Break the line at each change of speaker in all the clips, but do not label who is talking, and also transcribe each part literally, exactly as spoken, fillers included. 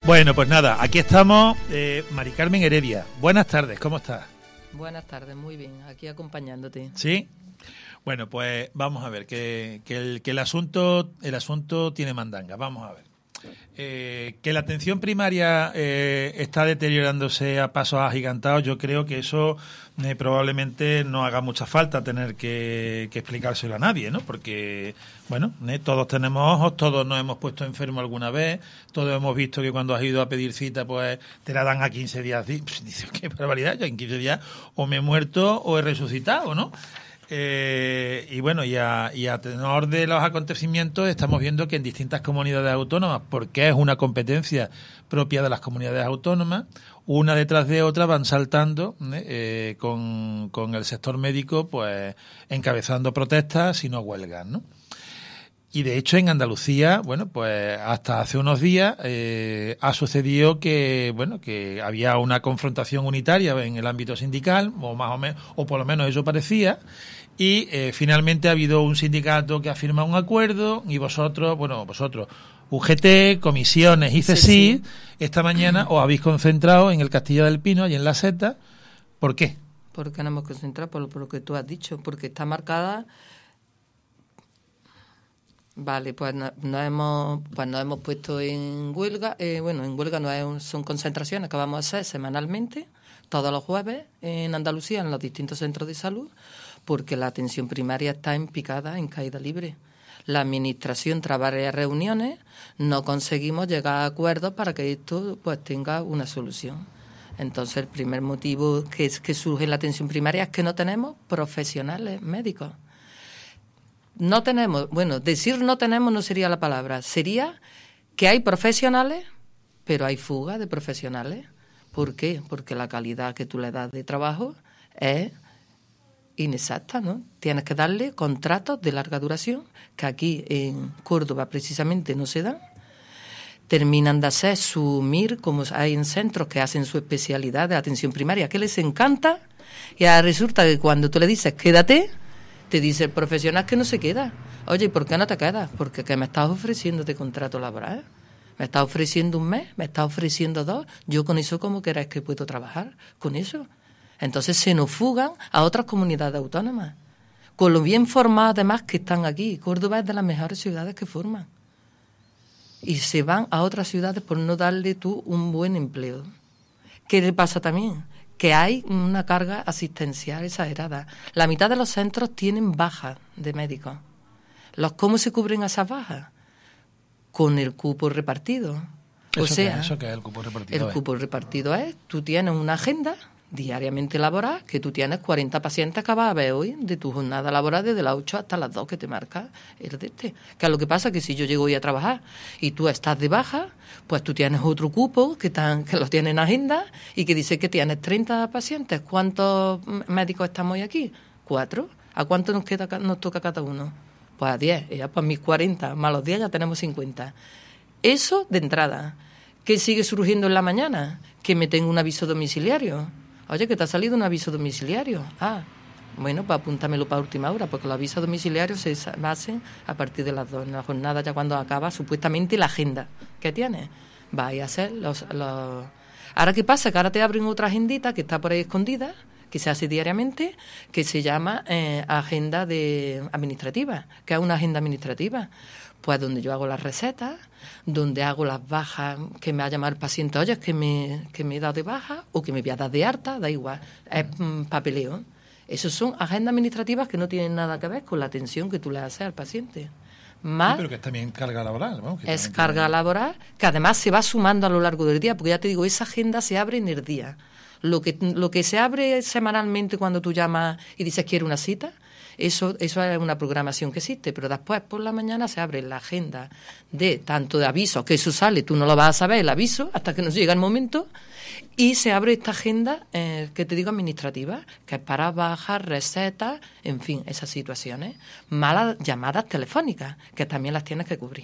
Bueno, pues nada, aquí estamos, eh, Mari Carmen Heredia. Buenas tardes, ¿cómo estás?
Buenas tardes, muy bien, aquí acompañándote.
¿Sí? Bueno, pues vamos a ver, que, que, el, que el asunto el asunto tiene mandanga, vamos a ver. Eh, que la atención primaria eh, está deteriorándose a pasos agigantados, yo creo que eso eh, probablemente no haga mucha falta tener que, que explicárselo a nadie, ¿no? Porque, bueno, eh, todos tenemos ojos, todos nos hemos puesto enfermos alguna vez, todos hemos visto que cuando has ido a pedir cita, pues te la dan a quince días. Dices, qué barbaridad, yo en quince días o me he muerto o he resucitado, ¿no? Eh, y bueno, y a, y a tenor de los acontecimientos estamos viendo que en distintas comunidades autónomas, porque es una competencia propia de las comunidades autónomas, una detrás de otra van saltando eh, eh, con, con el sector médico pues encabezando protestas y no huelgas, ¿no? Y de hecho en Andalucía, bueno, pues hasta hace unos días eh, ha sucedido que, bueno, que había una confrontación unitaria en el ámbito sindical, o más o menos, o por lo menos eso parecía, y eh, finalmente ha habido un sindicato que ha firmado un acuerdo y vosotros, bueno, vosotros, U G T, comisiones y C S I, sí, sí. Esta mañana os habéis concentrado en el Castillo del Pino y en La Seta. ¿Por qué?
Porque nos hemos concentrado por, por lo que tú has dicho, porque está marcada. Vale, pues nos no hemos pues nos hemos puesto en huelga. Eh, bueno, en huelga no es un, son concentraciones que vamos a hacer semanalmente, todos los jueves en Andalucía, en los distintos centros de salud, porque la atención primaria está en picada, en caída libre. La administración, tras varias reuniones, no conseguimos llegar a acuerdos para que esto pues tenga una solución. Entonces, el primer motivo que, es, que surge en la atención primaria es que no tenemos profesionales médicos. No tenemos, bueno, decir no tenemos no sería la palabra, sería que hay profesionales, pero hay fuga de profesionales. ¿Por qué? Porque la calidad que tú le das de trabajo es inexacta, ¿no? Tienes que darle contratos de larga duración, que aquí en Córdoba precisamente no se dan. Terminan de hacer su M I R, como hay en centros que hacen su especialidad de atención primaria, que les encanta, y ahora resulta que cuando tú le dices quédate, te dice el profesional que no se queda. Oye, ¿y por qué no te quedas? Porque ¿qué me estás ofreciendo de contrato laboral? ¿Me estás ofreciendo un mes? ¿Me estás ofreciendo dos? Yo con eso, ¿cómo queráis que puedo trabajar? Con eso. Entonces se nos fugan a otras comunidades autónomas. Con lo bien formados además que están aquí. Córdoba es de las mejores ciudades que forman. Y se van a otras ciudades por no darle tú un buen empleo. ¿Qué le pasa también? Que hay una carga asistencial exagerada. La mitad de los centros tienen bajas de médicos. ¿Los cómo se cubren esas bajas? Con el cupo repartido. O
¿Eso
sea,
qué es? ¿Eso qué es el cupo repartido?
El cupo repartido es, tú tienes una agenda diariamente laboral, que tú tienes cuarenta pacientes que vas a ver hoy de tu jornada laboral desde las ocho hasta las dos que te marca el de este. Que es lo que pasa que si yo llego hoy a trabajar y tú estás de baja, pues tú tienes otro cupo que están, que los tienes en agenda y que dice que tienes treinta pacientes. ¿Cuántos médicos estamos hoy aquí? Cuatro. ¿A cuánto nos queda nos toca cada uno? Pues a diez. Ya pues mis cuarenta más los diez ya tenemos cincuenta. Eso de entrada. ¿Qué sigue surgiendo en la mañana? Que me tengo un aviso domiciliario. Oye, que te ha salido un aviso domiciliario. Ah, bueno, pues apúntamelo para última hora, porque los avisos domiciliarios se hacen a partir de las dos. En la jornada, ya cuando acaba supuestamente la agenda que tienes. Vais a hacer los, los... Ahora, ¿qué pasa? Que ahora te abren otra agendita que está por ahí escondida, que se hace diariamente, que se llama eh, agenda de administrativa, que es una agenda administrativa. Pues donde yo hago las recetas, donde hago las bajas que me ha llamado el paciente, oye, es que me, que me he dado de baja o que me voy a dar de harta, da igual, es mm, papeleo. Esas son agendas administrativas que no tienen nada que ver con la atención que tú le haces al paciente. Más,
sí, pero que es también carga laboral, ¿no? Que
es carga tiene... laboral que además se va sumando a lo largo del día, porque ya te digo, esa agenda se abre en el día. Lo que, lo que se abre semanalmente cuando tú llamas y dices quiero una cita, Eso, eso es una programación que existe, pero después por la mañana se abre la agenda de tanto de avisos, que eso sale, tú no lo vas a saber, el aviso, hasta que nos llega el momento, y se abre esta agenda, eh, que te digo, administrativa, que es para bajar recetas, en fin, esas situaciones. Malas llamadas telefónicas, que también las tienes que cubrir.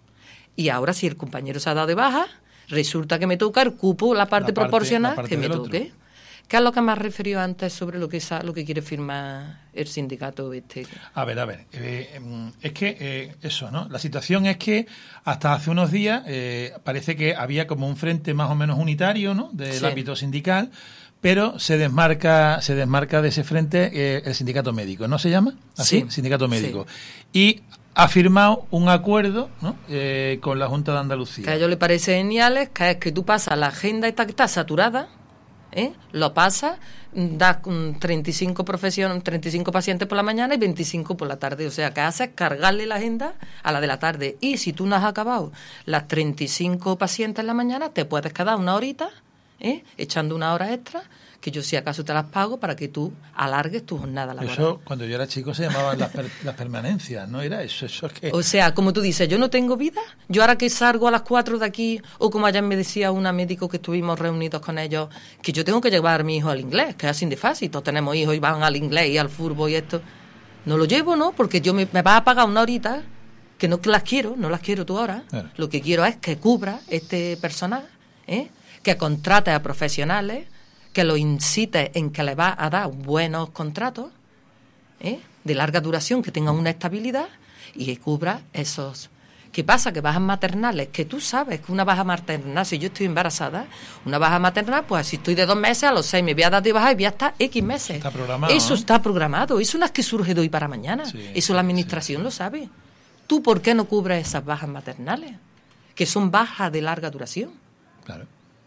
Y ahora, si el compañero se ha dado de baja, resulta que me toca el cupo, la parte, la parte proporcional la parte que me toque. Otro. ¿Qué es lo que me has referido antes sobre lo que esa, lo que quiere firmar el sindicato este?
A ver, a ver, eh, es que eh, eso, ¿no? La situación es que hasta hace unos días eh, parece que había como un frente más o menos unitario, ¿no? Del sí. ámbito sindical, pero se desmarca, se desmarca de ese frente eh, el sindicato médico, ¿no se llama? ¿Así?
Sí.
Sindicato médico.
Sí.
Y ha firmado un acuerdo, ¿no? eh, con la Junta de Andalucía.
Que a ellos les parece genial, que es que tú pasas la agenda esta que está saturada, ¿eh? Lo pasas, das treinta y cinco profesiones, treinta y cinco pacientes por la mañana y veinticinco por la tarde. O sea, que haces cargarle la agenda a la de la tarde. Y si tú no has acabado las treinta y cinco pacientes en la mañana, te puedes quedar una horita, ¿eh? echando una hora extra, que yo si acaso te las pago para que tú alargues tu jornada laboral.
Eso, cuando yo era chico, se llamaban las, per, las permanencias, ¿no era eso? Eso es que...
O sea, como tú dices, yo no tengo vida, yo ahora que salgo a las cuatro de aquí, o como ayer me decía una médico que estuvimos reunidos con ellos, que yo tengo que llevar a mi hijo al inglés, que es así de fácil, todos tenemos hijos y van al inglés y al fútbol y esto. No lo llevo, ¿no? Porque yo me, me vas a pagar una horita, que no las quiero, no las quiero tú ahora. Claro. Lo que quiero es que cubra este personal, ¿eh? Que contrate a profesionales, que lo incite en que le va a dar buenos contratos, ¿eh? de larga duración, que tengan una estabilidad y que cubra esos. ¿Qué pasa? Que bajas maternales, que tú sabes que una baja maternal, si yo estoy embarazada, una baja maternal, pues si estoy de dos meses, a los seis me voy a dar de baja y voy a estar X meses.
Está programado.
Eso
¿eh?
está programado, eso no es que surge de hoy para mañana, sí, eso la administración sí, sí. lo sabe. ¿Tú por qué no cubres esas bajas maternales? Que son bajas de larga duración.
Claro.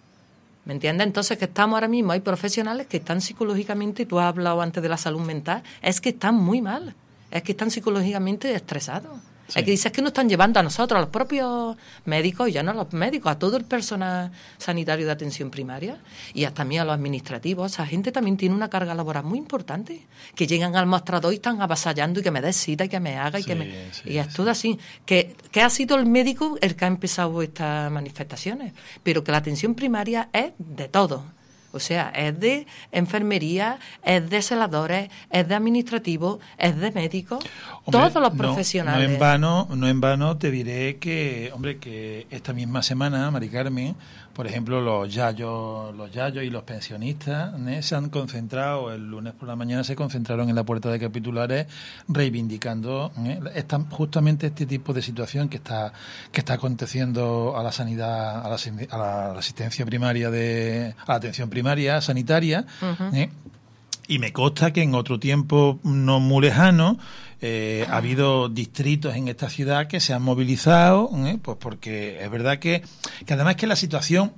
¿Me entiendes? Entonces que estamos ahora mismo, hay profesionales que están psicológicamente, tú has hablado antes de la salud mental, es que están muy mal, es que están psicológicamente estresados. Sí. Es que dices que nos están llevando a nosotros, a los propios médicos, y ya no a los médicos, a todo el personal sanitario de atención primaria, y hasta a mí a los administrativos. Esa gente también tiene una carga laboral muy importante, que llegan al mostrador y están avasallando y que me des cita y que me haga y sí, que me... Sí, y es sí. todo así. Que, que ha sido el médico el que ha empezado estas manifestaciones, pero que la atención primaria es de todo. O sea, es de enfermería, es de celadores, es de administrativos, es de médicos, hombre, todos los profesionales.
No, no en vano, no en vano te diré que, hombre, que esta misma semana, Mari Carmen, por ejemplo, los yayos, los yayos y los pensionistas ¿eh? se han concentrado, el lunes por la mañana se concentraron en la puerta de capitulares reivindicando ¿eh? esta, justamente este tipo de situación que está que está aconteciendo a la sanidad, a la, a la, a la asistencia primaria, de a la atención primaria sanitaria, uh-huh. ¿eh? Y me consta que en otro tiempo no muy lejano eh, ha habido distritos en esta ciudad que se han movilizado, ¿eh? Pues porque es verdad que, que además que la situación,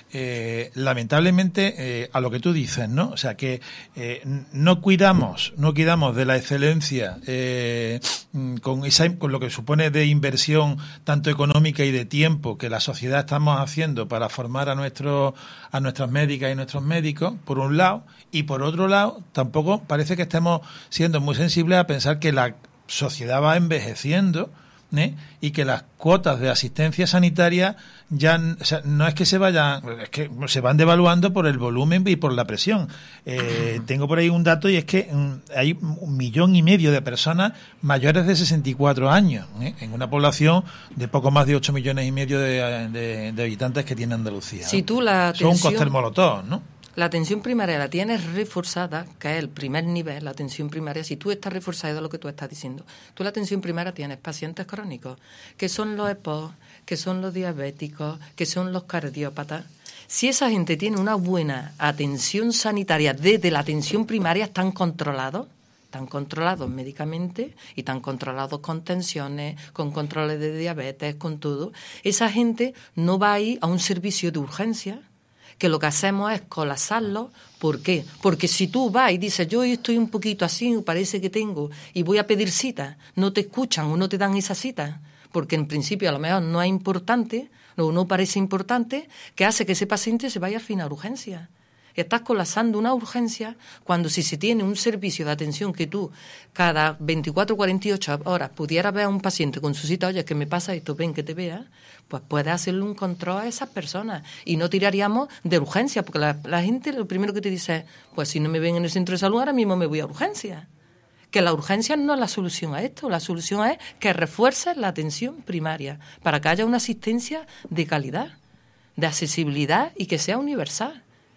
eh, lamentablemente, eh, a lo que tú dices, ¿no? O sea, que eh, no cuidamos, no cuidamos de la excelencia eh, con esa, con lo que supone de inversión tanto económica y de tiempo que la sociedad estamos haciendo para formar a nuestros a nuestras médicas y nuestros médicos, por un lado, y por otro lado, tampoco parece que estemos siendo muy sensibles a pensar que la sociedad va envejeciendo, ¿eh? Y que las cuotas de asistencia sanitaria ya, o sea, no es que se vayan, es que se van devaluando por el volumen y por la presión. Eh, tengo por ahí un dato y es que um, hay un millón y medio de personas mayores de sesenta y cuatro años, ¿eh? En una población de poco más de ocho millones y medio de, de, de habitantes que tiene Andalucía.
Si tú la
atención, son un cóctel molotov, ¿no?
La atención primaria la tienes reforzada, que es el primer nivel, la atención primaria. Si tú estás reforzado de lo que tú estás diciendo, tú la atención primaria tienes pacientes crónicos, que son los E P O, que son los diabéticos, que son los cardiópatas. Si esa gente tiene una buena atención sanitaria desde la atención primaria, están controlados, están controlados médicamente y están controlados con tensiones, con controles de diabetes, con todo. Esa gente no va a ir a un servicio de urgencia, que lo que hacemos es colapsarlo. ¿Por qué? Porque si tú vas y dices, yo estoy un poquito así, parece que tengo, y voy a pedir cita, no te escuchan o no te dan esa cita, porque en principio a lo mejor no es importante, o no parece importante, que hace que ese paciente se vaya al fin a urgencia. Estás colapsando una urgencia cuando si se tiene un servicio de atención que tú cada veinticuatro o cuarenta y ocho horas pudieras ver a un paciente con su cita, oye, que me pasa esto, ven que te vea, pues puedes hacerle un control a esas personas y no tiraríamos de urgencia, porque la, la gente lo primero que te dice es, pues si no me ven en el centro de salud, ahora mismo me voy a urgencia. Que la urgencia no es la solución a esto, la solución es que refuerces la atención primaria para que haya una asistencia de calidad, de accesibilidad y que sea universal.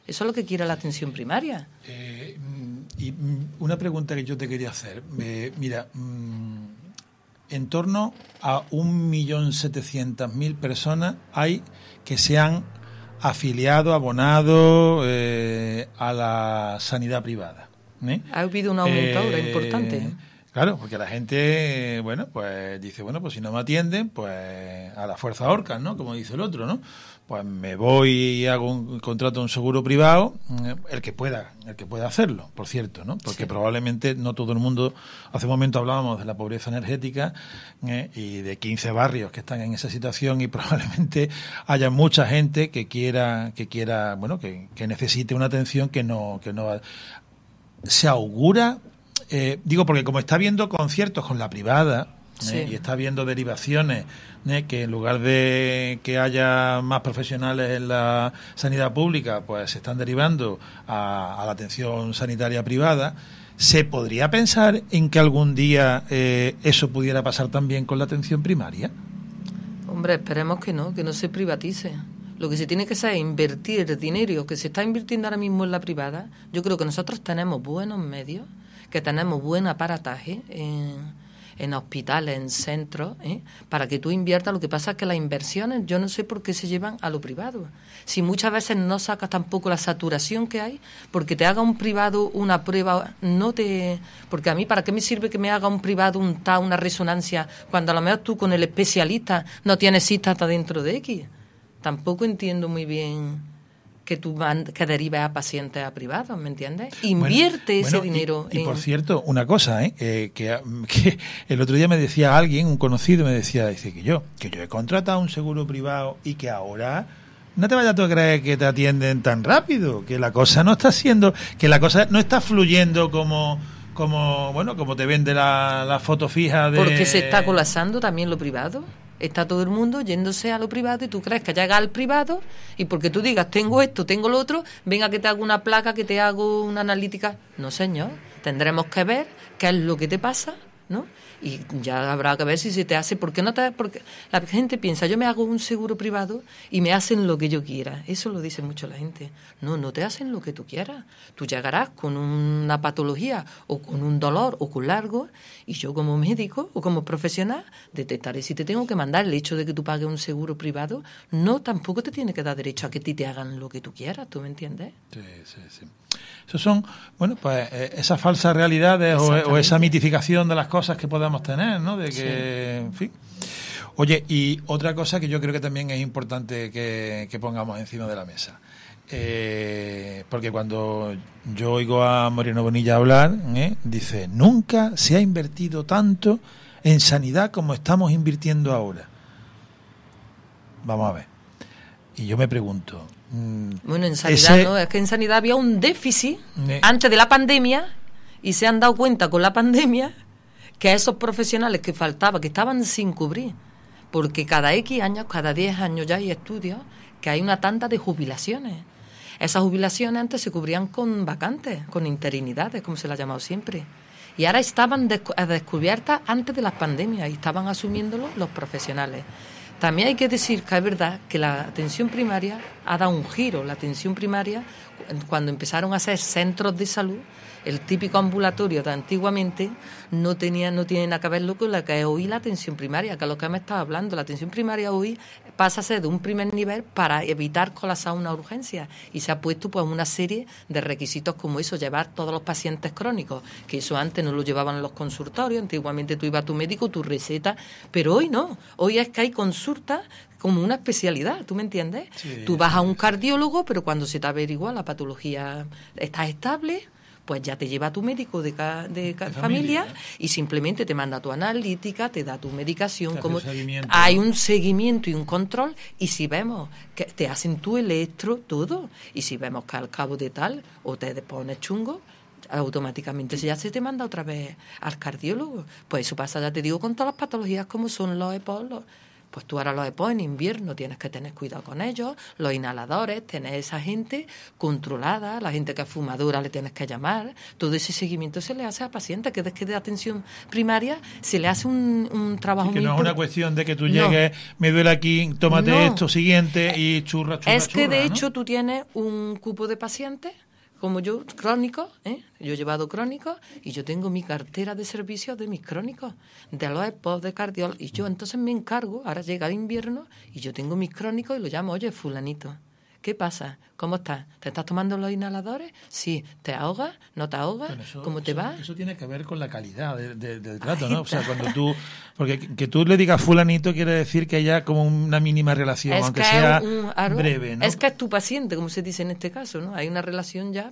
Eso es lo que quiere la atención primaria.
Eh, y una pregunta que yo te quería hacer. Eh, mira, en torno a un millón setecientas mil personas hay que se han afiliado, abonado eh, a la sanidad privada. ¿eh?
Ha habido un aumento ahora eh, importante.
Claro, porque la gente, bueno, pues dice, bueno, pues si no me atienden, pues a la fuerza ahorcan, ¿no? Como dice el otro, ¿no? Pues me voy y hago un contrato, un seguro privado, el que pueda, el que pueda hacerlo, por cierto, ¿no? Porque sí. probablemente no todo el mundo, hace un momento hablábamos de la pobreza energética ¿eh? y de quince barrios que están en esa situación y probablemente haya mucha gente que quiera, que quiera, bueno, que, que necesite una atención que no, que no se augura. Eh, digo, porque como está habiendo conciertos con la privada sí. eh, y está habiendo derivaciones, eh, que en lugar de que haya más profesionales en la sanidad pública, pues se están derivando a, a la atención sanitaria privada, ¿se podría pensar en que algún día eh, eso pudiera pasar también con la atención primaria?
Hombre, esperemos que no, que no se privatice. Lo que se tiene que hacer es invertir el dinero que se está invirtiendo ahora mismo en la privada. Yo creo que nosotros tenemos buenos medios, que tenemos buen aparataje en, en hospitales, en centros, ¿eh? para que tú inviertas. Lo que pasa es que las inversiones, yo no sé por qué se llevan a lo privado. Si muchas veces no sacas tampoco la saturación que hay, porque te haga un privado una prueba, no te... Porque a mí, ¿para qué me sirve que me haga un privado un T A, una resonancia, cuando a lo mejor tú con el especialista no tienes cita hasta dentro de X? Tampoco entiendo muy bien que tú que derives a pacientes a privados, ¿me entiendes? Invierte bueno, ese bueno, dinero.
Y, y
en...
por cierto, una cosa, ¿eh? eh que, que el otro día me decía alguien, un conocido, me decía, dice que yo, que yo he contratado un seguro privado y que ahora no te vayas tú a creer que te atienden tan rápido, que la cosa no está siendo, que la cosa no está fluyendo como, como bueno, como te vende la, la foto fija de...
Porque se está colapsando también lo privado. Está todo el mundo yéndose a lo privado y tú crees que llega al privado y porque tú digas tengo esto, tengo lo otro, venga que te hago una placa, que te hago una analítica. No, señor, tendremos que ver qué es lo que te pasa, ¿no? Y ya habrá que ver si se te hace, porque no te, porque la gente piensa, yo me hago un seguro privado y me hacen lo que yo quiera. Eso lo dice mucho la gente. No, no te hacen lo que tú quieras. Tú llegarás con una patología o con un dolor o con largo y yo como médico o como profesional detectaré si te tengo que mandar. El hecho de que tú pagues un seguro privado no tampoco te tiene que dar derecho a que ti te hagan lo que tú quieras, ¿tú me entiendes?
Sí, sí, sí. Esos son, bueno, pues eh, esas falsas realidades o, o esa mitificación de las cosas que podamos tener, ¿no? De que, sí. en fin. Oye, y otra cosa que yo creo que también es importante que, que pongamos encima de la mesa. Eh, porque cuando yo oigo a Moreno Bonilla hablar, ¿eh? dice, nunca se ha invertido tanto en sanidad como estamos invirtiendo ahora. Vamos a ver. Y yo me pregunto...
Bueno, en sanidad ese... no, es que en sanidad había un déficit eh. antes de la pandemia y se han dado cuenta con la pandemia que a esos profesionales que faltaban, que estaban sin cubrir, porque cada X años, cada diez años ya hay estudios que hay una tanda de jubilaciones. Esas jubilaciones antes se cubrían con vacantes, con interinidades, como se las ha llamado siempre. Y ahora estaban descu- descubiertas antes de las pandemias y estaban asumiéndolo los profesionales. También hay que decir que es verdad que la atención primaria ha dado un giro. La atención primaria, cuando empezaron a ser centros de salud, el típico ambulatorio de antiguamente no tenía no tiene nada que ver con lo que es hoy la atención primaria, que es lo que me estaba hablando. La atención primaria hoy pasa a ser de un primer nivel para evitar colapsar una urgencia y se ha puesto pues una serie de requisitos como eso, llevar todos los pacientes crónicos, que eso antes no lo llevaban en los consultorios, antiguamente tú ibas a tu médico, tu receta, pero hoy no, hoy es que hay consultas como una especialidad, ¿tú me entiendes? Sí, tú vas a un cardiólogo, pero cuando se te averigua la patología está estable, pues ya te lleva a tu médico de, ca, de, ca, de familia, familia y simplemente te manda tu analítica, te da tu medicación, como hay un seguimiento y un control, y si vemos que te hacen tu electro, todo, y si vemos que al cabo de tal, o te pones chungo, automáticamente ya se te manda otra vez al cardiólogo. Pues eso pasa, ya te digo, con todas las patologías como son los E P O, los, Pues tú ahora los E P O en invierno tienes que tener cuidado con ellos, los inhaladores, tener esa gente controlada, la gente que es fumadora le tienes que llamar, todo ese seguimiento se le hace a pacientes, que desde de atención primaria se le hace un, un trabajo
sí, que
muy
no es
impor-
una cuestión de que tú llegues, no. me duele aquí, tómate
no.
esto siguiente y churra, churra,
Es que
churra,
de
¿no?
hecho tú tienes un cupo de pacientes como yo, crónicos, ¿eh? Yo he llevado crónicos y yo tengo mi cartera de servicios de mis crónicos, de los E P O, de cardiólogos, y yo entonces me encargo, ahora llega el invierno y yo tengo mis crónicos y lo llamo, oye, fulanito, ¿qué pasa? ¿Cómo estás? ¿Te estás tomando los inhaladores? Sí. ¿Te ahogas? ¿No te ahogas?
Bueno, eso,
¿Cómo te
eso,
va?
Eso tiene que ver con la calidad de, de, del trato, ¿no? O sea, cuando tú... Porque que tú le digas fulanito quiere decir que haya como una mínima relación,
es
aunque
que
sea
un, un,
breve, ¿no?
Es que es tu paciente, como se dice en este caso, ¿no? Hay una relación ya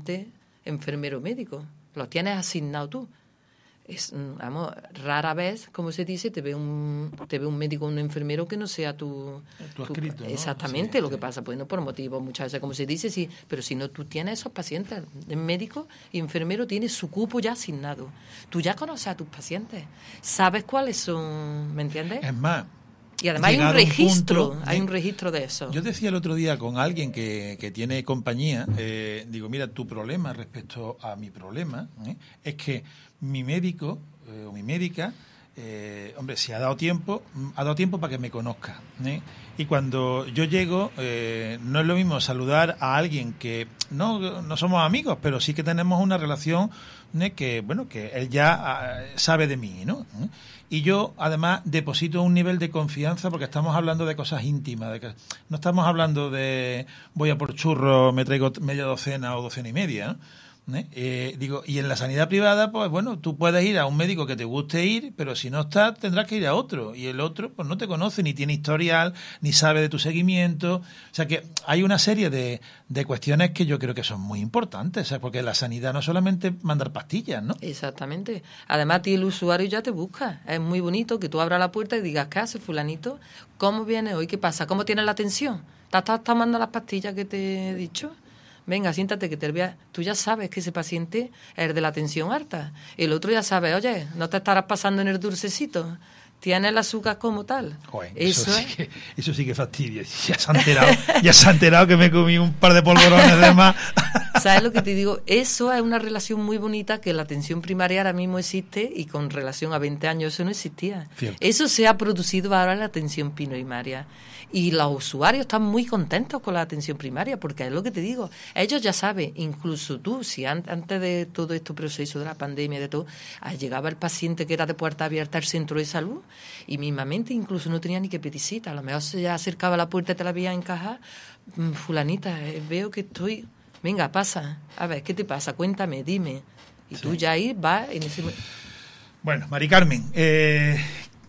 paciente-enfermero-médico. Lo tienes asignado tú. Es, vamos, rara vez, como se dice, te ve un te ve un médico o un enfermero que no sea tu...
tu
tu
escrito, ¿no?
Exactamente,
Sí,
lo
sí.
que pasa, pues no por motivos muchas veces, como se dice, sí, pero si no, tú tienes esos pacientes, el médico y enfermero tiene su cupo ya asignado. Tú ya conoces a tus pacientes, sabes cuáles son, ¿me entiendes?
Es más...
Y además hay un registro,
punto,
hay
eh,
un registro de eso.
Yo decía el otro día con alguien que, que tiene compañía, eh, digo, mira, tu problema respecto a mi problema eh, es que mi médico eh, o mi médica, eh, hombre, si ha dado tiempo, ha dado tiempo para que me conozca. ¿eh? Y cuando yo llego, eh, no es lo mismo saludar a alguien que no, no somos amigos, pero sí que tenemos una relación ¿eh? que, bueno, que él ya uh, sabe de mí, ¿no? ¿Eh? Y yo, además, deposito un nivel de confianza porque estamos hablando de cosas íntimas. De que no estamos hablando de voy a por churro, me traigo media docena o docena y media, ¿no? ¿Eh? Eh, digo, y en la sanidad privada, pues bueno, tú puedes ir a un médico que te guste ir, pero si no está, tendrás que ir a otro. Y el otro, pues no te conoce, ni tiene historial, ni sabe de tu seguimiento. O sea que hay una serie de, de cuestiones que yo creo que son muy importantes, ¿sabes? Porque la sanidad no es solamente mandar pastillas, ¿no?
Exactamente. Además, a ti el usuario ya te busca. Es muy bonito que tú abras la puerta y digas, ¿qué hace fulanito? ¿Cómo viene hoy? ¿Qué pasa? ¿Cómo tienes la atención? ¿Te estás tomando las pastillas que te he dicho? Venga, siéntate que te voy a... Tú ya sabes que ese paciente es de la tensión alta. El otro ya sabe, oye, no te estarás pasando en el dulcecito. Tienes el azúcar como tal.
Joder,
eso,
eso,
es...
sí que, eso sí que fastidia. Ya se ha enterado, ya se ha enterado que me comí un par de polvorones de más.
¿Sabes lo que te digo? Eso es una relación muy bonita que la atención primaria ahora mismo existe y con relación a veinte años eso no existía.
Cierto.
Eso se ha producido ahora en la atención primaria. Y los usuarios están muy contentos con la atención primaria, porque es lo que te digo, ellos ya saben, incluso tú, si an- antes de todo este proceso de la pandemia, de todo, llegaba el paciente que era de puerta abierta al centro de salud y mismamente incluso no tenía ni que pedir cita, a lo mejor se ya acercaba a la puerta y te la veía encajar, fulanita, eh, veo que estoy, venga, pasa, a ver, ¿qué te pasa? Cuéntame, dime. Y sí. Tú ya ahí vas en ese...
Bueno, Mari Carmen, eh...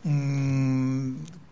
Mmm,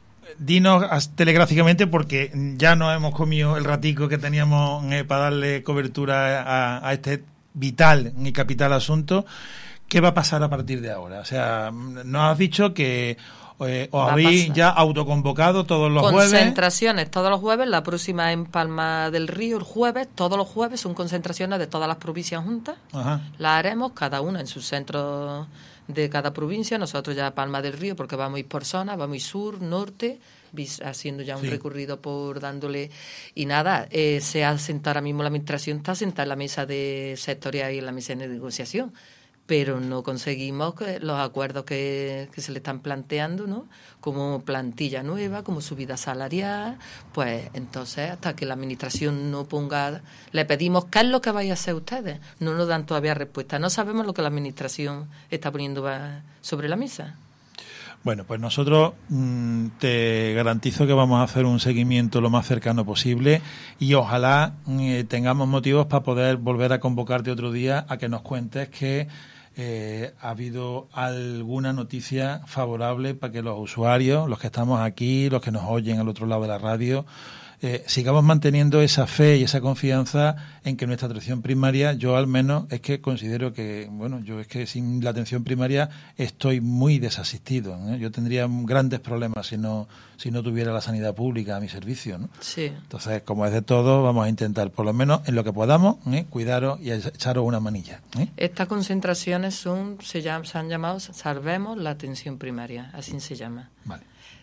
dinos telegráficamente, porque ya nos hemos comido el ratico que teníamos eh, para darle cobertura a, a este vital y capital asunto. ¿Qué va a pasar a partir de ahora? O sea, nos has dicho que eh, os habéis ya autoconvocado todos los jueves.
Concentraciones todos los jueves, la próxima en Palma del Río el jueves, todos los jueves son concentraciones de todas las provincias juntas. Ajá. Las haremos cada una en sus centros de cada provincia, nosotros ya a Palma del Río, porque vamos a ir por zona, vamos a ir sur, norte, haciendo ya un sí. recorrido por dándole... Y nada, eh, se ha sentado ahora mismo la administración, está sentada en la mesa de sectorial y en la mesa de negociación, pero no conseguimos que los acuerdos que, que se le están planteando, ¿no? Como plantilla nueva, como subida salarial, pues entonces hasta que la administración no ponga... Le pedimos, ¿qué es lo que vais a hacer ustedes? No nos dan todavía respuesta, no sabemos lo que la administración está poniendo sobre la mesa.
Bueno, pues nosotros mmm, te garantizo que vamos a hacer un seguimiento lo más cercano posible y ojalá eh, tengamos motivos para poder volver a convocarte otro día a que nos cuentes que eh, ha habido alguna noticia favorable para que los usuarios, los que estamos aquí, los que nos oyen al otro lado de la radio, eh, sigamos manteniendo esa fe y esa confianza en que nuestra atención primaria, yo al menos es que considero que, bueno, yo es que sin la atención primaria estoy muy desasistido, ¿eh? Yo tendría grandes problemas si no si no tuviera la sanidad pública a mi servicio, ¿no?
Sí.
Entonces, como es de todo, vamos a intentar, por lo menos en lo que podamos, ¿eh? cuidaros y echaros una manilla, ¿eh?
Estas concentraciones son se, llaman, se han llamado Salvemos la atención primaria, así se llama.
Vale.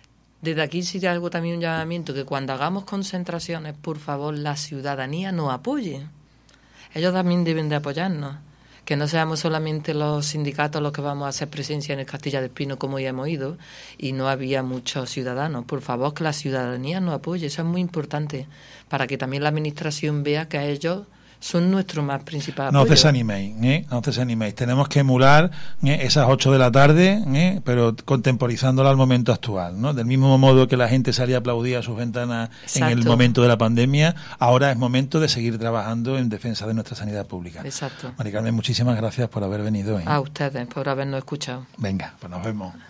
Desde aquí sí te hago también un llamamiento, que cuando hagamos concentraciones, por favor, la ciudadanía nos apoye. Ellos también deben de apoyarnos. Que no seamos solamente los sindicatos los que vamos a hacer presencia en el Castilla del Pino, como ya hemos ido, y no había muchos ciudadanos. Por favor, que la ciudadanía nos apoye. Eso es muy importante, para que también la Administración vea que a ellos son nuestro más principal apoyo.
No os desaniméis, ¿eh? No os desaniméis. Tenemos que emular ¿eh? esas ocho de la tarde, ¿eh? pero contemporizándola al momento actual, ¿no? Del mismo modo que la gente salía a aplaudir a sus ventanas Exacto. en el momento de la pandemia, ahora es momento de seguir trabajando en defensa de nuestra sanidad pública.
Exacto.
Mari Carmen, muchísimas gracias por haber venido. ¿eh?
A ustedes, por habernos escuchado.
Venga, pues nos vemos.